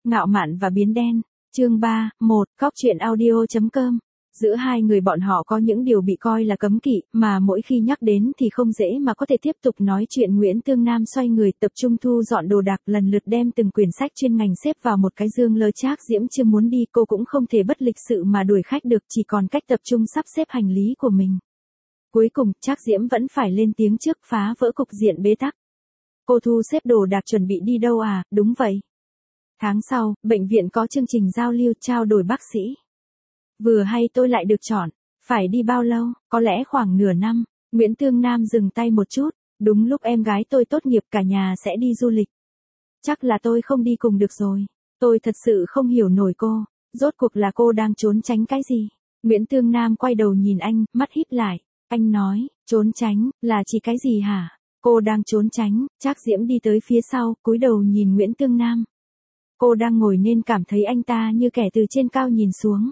Ngạo mạn và biến đen. Chương 3, 1, Cóc truyện audio.com. Giữa hai người bọn họ có những điều bị coi là cấm kỵ, mà mỗi khi nhắc đến thì không dễ mà có thể tiếp tục nói chuyện. Nguyễn Tương Nam xoay người tập trung thu dọn đồ đạc, lần lượt đem từng quyển sách chuyên ngành xếp vào một cái dương lơ. Trác Diễm chưa muốn đi, cô cũng không thể bất lịch sự mà đuổi khách được, chỉ còn cách tập trung sắp xếp hành lý của mình. Cuối cùng, Trác Diễm vẫn phải lên tiếng trước, phá vỡ cục diện bế tắc. Cô thu xếp đồ đạc chuẩn bị đi đâu à? Đúng vậy. Tháng sau, bệnh viện có chương trình giao lưu trao đổi bác sĩ. Vừa hay tôi lại được chọn. Phải đi bao lâu? Có lẽ khoảng nửa năm. Nguyễn Tương Nam dừng tay một chút. Đúng lúc em gái tôi tốt nghiệp, cả nhà sẽ đi du lịch. Chắc là tôi không đi cùng được rồi. Tôi thật sự không hiểu nổi cô. Rốt cuộc là cô đang trốn tránh cái gì? Nguyễn Tương Nam quay đầu nhìn anh, mắt híp lại. Anh nói, trốn tránh, là chỉ cái gì hả? Cô đang trốn tránh. Trác Diễm đi tới phía sau, cúi đầu nhìn Nguyễn Tương Nam. Cô đang ngồi nên cảm thấy anh ta như kẻ từ trên cao nhìn xuống.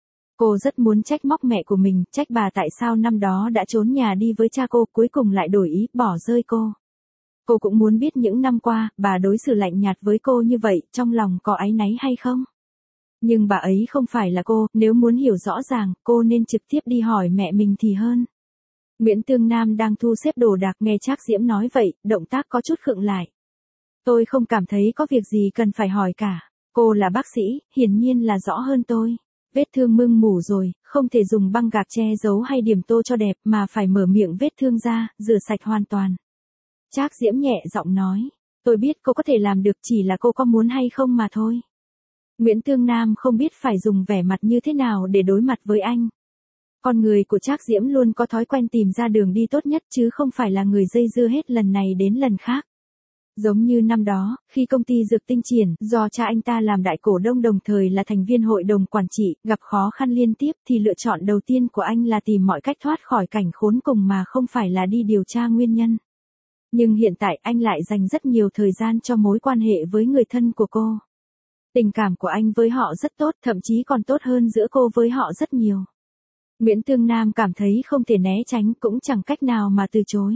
Cô rất muốn trách móc mẹ của mình, trách bà tại sao năm đó đã trốn nhà đi với cha cô, cuối cùng lại đổi ý, bỏ rơi cô. Cô cũng muốn biết những năm qua, bà đối xử lạnh nhạt với cô như vậy, trong lòng có áy náy hay không? Nhưng bà ấy không phải là cô, nếu muốn hiểu rõ ràng, cô nên trực tiếp đi hỏi mẹ mình thì hơn. Nguyễn Tương Nam đang thu xếp đồ đạc, nghe Trác Diễm nói vậy, động tác có chút khựng lại. Tôi không cảm thấy có việc gì cần phải hỏi cả. Cô là bác sĩ, hiển nhiên là rõ hơn tôi. Vết thương mưng mủ rồi, không thể dùng băng gạc che giấu hay điểm tô cho đẹp, mà phải mở miệng vết thương ra, rửa sạch hoàn toàn. Trác Diễm nhẹ giọng nói. Tôi biết cô có thể làm được, chỉ là cô có muốn hay không mà thôi. Nguyễn Tương Nam không biết phải dùng vẻ mặt như thế nào để đối mặt với anh. Con người của Trác Diễm luôn có thói quen tìm ra đường đi tốt nhất, chứ không phải là người dây dưa hết lần này đến lần khác. Giống như năm đó, khi công ty Dược Tinh Triển, do cha anh ta làm đại cổ đông đồng thời là thành viên hội đồng quản trị, gặp khó khăn liên tiếp, thì lựa chọn đầu tiên của anh là tìm mọi cách thoát khỏi cảnh khốn cùng mà không phải là đi điều tra nguyên nhân. Nhưng hiện tại anh lại dành rất nhiều thời gian cho mối quan hệ với người thân của cô. Tình cảm của anh với họ rất tốt, thậm chí còn tốt hơn giữa cô với họ rất nhiều. Nguyễn Tương Nam cảm thấy không thể né tránh, cũng chẳng cách nào mà từ chối.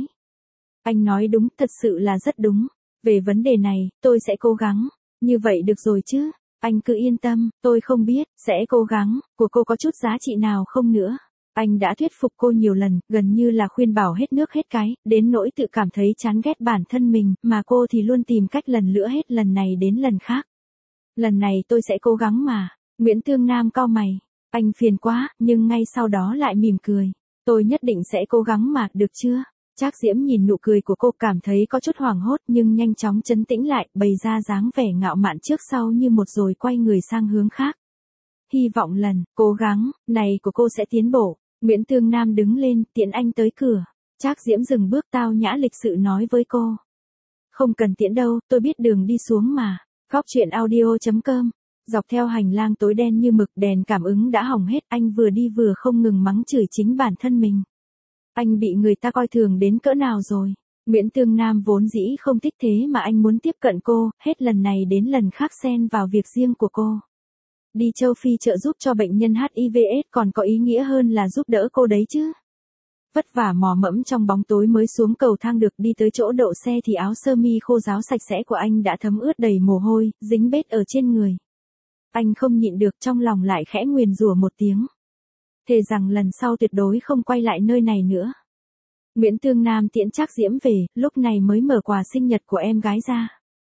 Anh nói đúng, thật sự là rất đúng. Về vấn đề này, tôi sẽ cố gắng. Như vậy được rồi chứ? Anh cứ yên tâm, tôi không biết, sẽ cố gắng, của cô có chút giá trị nào không nữa. Anh đã thuyết phục cô nhiều lần, gần như là khuyên bảo hết nước hết cái, đến nỗi tự cảm thấy chán ghét bản thân mình, mà cô thì luôn tìm cách lần nữa hết lần này đến lần khác. Lần này tôi sẽ cố gắng mà. Nguyễn Tương Nam cau mày. Anh phiền quá, nhưng ngay sau đó lại mỉm cười. Tôi nhất định sẽ cố gắng mà, được chưa? Trác Diễm nhìn nụ cười của cô, cảm thấy có chút hoảng hốt nhưng nhanh chóng trấn tĩnh lại, bày ra dáng vẻ ngạo mạn trước sau như một rồi quay người sang hướng khác. Hy vọng lần cố gắng này của cô sẽ tiến bộ. Nguyễn Tương Nam đứng lên, tiễn anh tới cửa. Trác Diễm dừng bước, tao nhã lịch sự nói với cô. Không cần tiễn đâu, tôi biết đường đi xuống mà. Cóc truyện audio.com. Dọc theo hành lang tối đen như mực, đèn cảm ứng đã hỏng hết, anh vừa đi vừa không ngừng mắng chửi chính bản thân mình. Anh bị người ta coi thường đến cỡ nào rồi? Nguyễn Tương Nam vốn dĩ không thích thế mà anh muốn tiếp cận cô, hết lần này đến lần khác xen vào việc riêng của cô. Đi châu Phi trợ giúp cho bệnh nhân HIV/AIDS còn có ý nghĩa hơn là giúp đỡ cô đấy chứ. Vất vả mò mẫm trong bóng tối mới xuống cầu thang được, đi tới chỗ đậu xe thì áo sơ mi khô ráo sạch sẽ của anh đã thấm ướt đầy mồ hôi, dính bết ở trên người. Anh không nhịn được, trong lòng lại khẽ nguyền rủa một tiếng. Thề rằng lần sau tuyệt đối không quay lại nơi này nữa. Nguyễn Tương Nam tiễn Trác Diễm về, lúc này mới mở quà sinh nhật của em gái ra.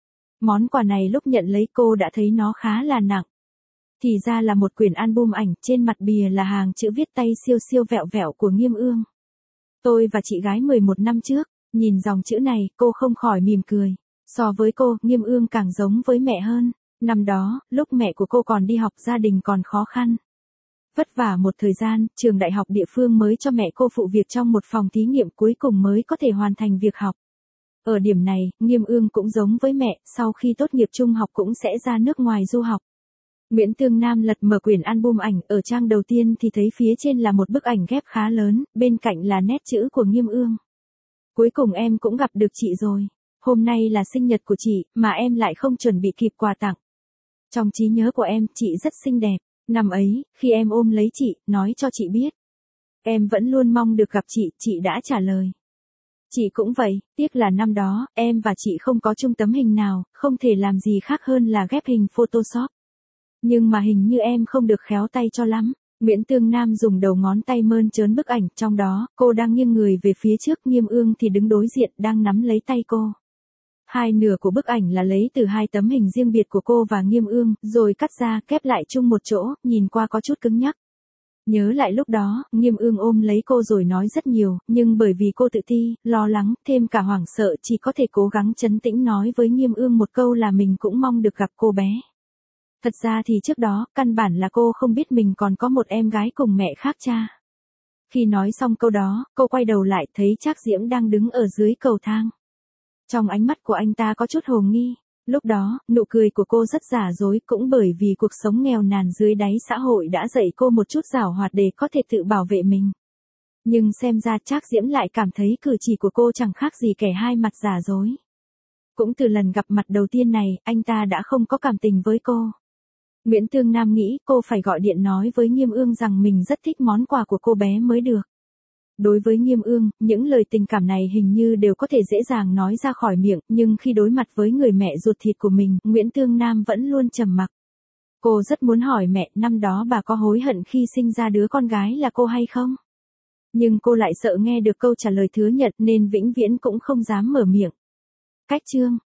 Món quà này lúc nhận lấy cô đã thấy nó khá là nặng. Thì ra là một quyển album ảnh, trên mặt bìa là hàng chữ viết tay siêu siêu vẹo vẹo của Nghiêm Ương. Tôi và chị gái 11 năm trước, nhìn dòng chữ này, cô không khỏi mỉm cười. So với cô, Nghiêm Ương càng giống với mẹ hơn. Năm đó, lúc mẹ của cô còn đi học, gia đình còn khó khăn. Vất vả một thời gian, trường đại học địa phương mới cho mẹ cô phụ việc trong một phòng thí nghiệm, cuối cùng mới có thể hoàn thành việc học. Ở điểm này, Nghiêm Ương cũng giống với mẹ, sau khi tốt nghiệp trung học cũng sẽ ra nước ngoài du học. Nguyễn Tương Nam lật mở quyển album ảnh, ở trang đầu tiên thì thấy phía trên là một bức ảnh ghép khá lớn, bên cạnh là nét chữ của Nghiêm Ương. Cuối cùng em cũng gặp được chị rồi. Hôm nay là sinh nhật của chị, mà em lại không chuẩn bị kịp quà tặng. Trong trí nhớ của em, chị rất xinh đẹp. Năm ấy, khi em ôm lấy chị, nói cho chị biết. Em vẫn luôn mong được gặp chị đã trả lời. Chị cũng vậy, tiếc là năm đó, em và chị không có chung tấm hình nào, không thể làm gì khác hơn là ghép hình Photoshop. Nhưng mà hình như em không được khéo tay cho lắm. Nguyễn Tương Nam dùng đầu ngón tay mơn trớn bức ảnh, trong đó, cô đang nghiêng người về phía trước, Nghiêm Ương thì đứng đối diện, đang nắm lấy tay cô. Hai nửa của bức ảnh là lấy từ hai tấm hình riêng biệt của cô và Nghiêm Ương, rồi cắt ra, kép lại chung một chỗ, nhìn qua có chút cứng nhắc. Nhớ lại lúc đó, Nghiêm Ương ôm lấy cô rồi nói rất nhiều, nhưng bởi vì cô tự ti, lo lắng, thêm cả hoảng sợ, chỉ có thể cố gắng trấn tĩnh nói với Nghiêm Ương một câu là mình cũng mong được gặp cô bé. Thật ra thì trước đó, căn bản là cô không biết mình còn có một em gái cùng mẹ khác cha. Khi nói xong câu đó, cô quay đầu lại thấy Trác Diễm đang đứng ở dưới cầu thang. Trong ánh mắt của anh ta có chút hồ nghi. Lúc đó, nụ cười của cô rất giả dối, cũng bởi vì cuộc sống nghèo nàn dưới đáy xã hội đã dạy cô một chút giảo hoạt để có thể tự bảo vệ mình. Nhưng xem ra Trác Diễm lại cảm thấy cử chỉ của cô chẳng khác gì kẻ hai mặt giả dối. Cũng từ lần gặp mặt đầu tiên này, anh ta đã không có cảm tình với cô. Nguyễn Tương Nam nghĩ cô phải gọi điện nói với Nghiêm Ương rằng mình rất thích món quà của cô bé mới được. Đối với Nghiêm Ương, những lời tình cảm này hình như đều có thể dễ dàng nói ra khỏi miệng, nhưng khi đối mặt với người mẹ ruột thịt của mình, Nguyễn Tương Nam vẫn luôn trầm mặc. Cô rất muốn hỏi mẹ, năm đó bà có hối hận khi sinh ra đứa con gái là cô hay không? Nhưng cô lại sợ nghe được câu trả lời thừa nhận nên vĩnh viễn cũng không dám mở miệng. Cách chương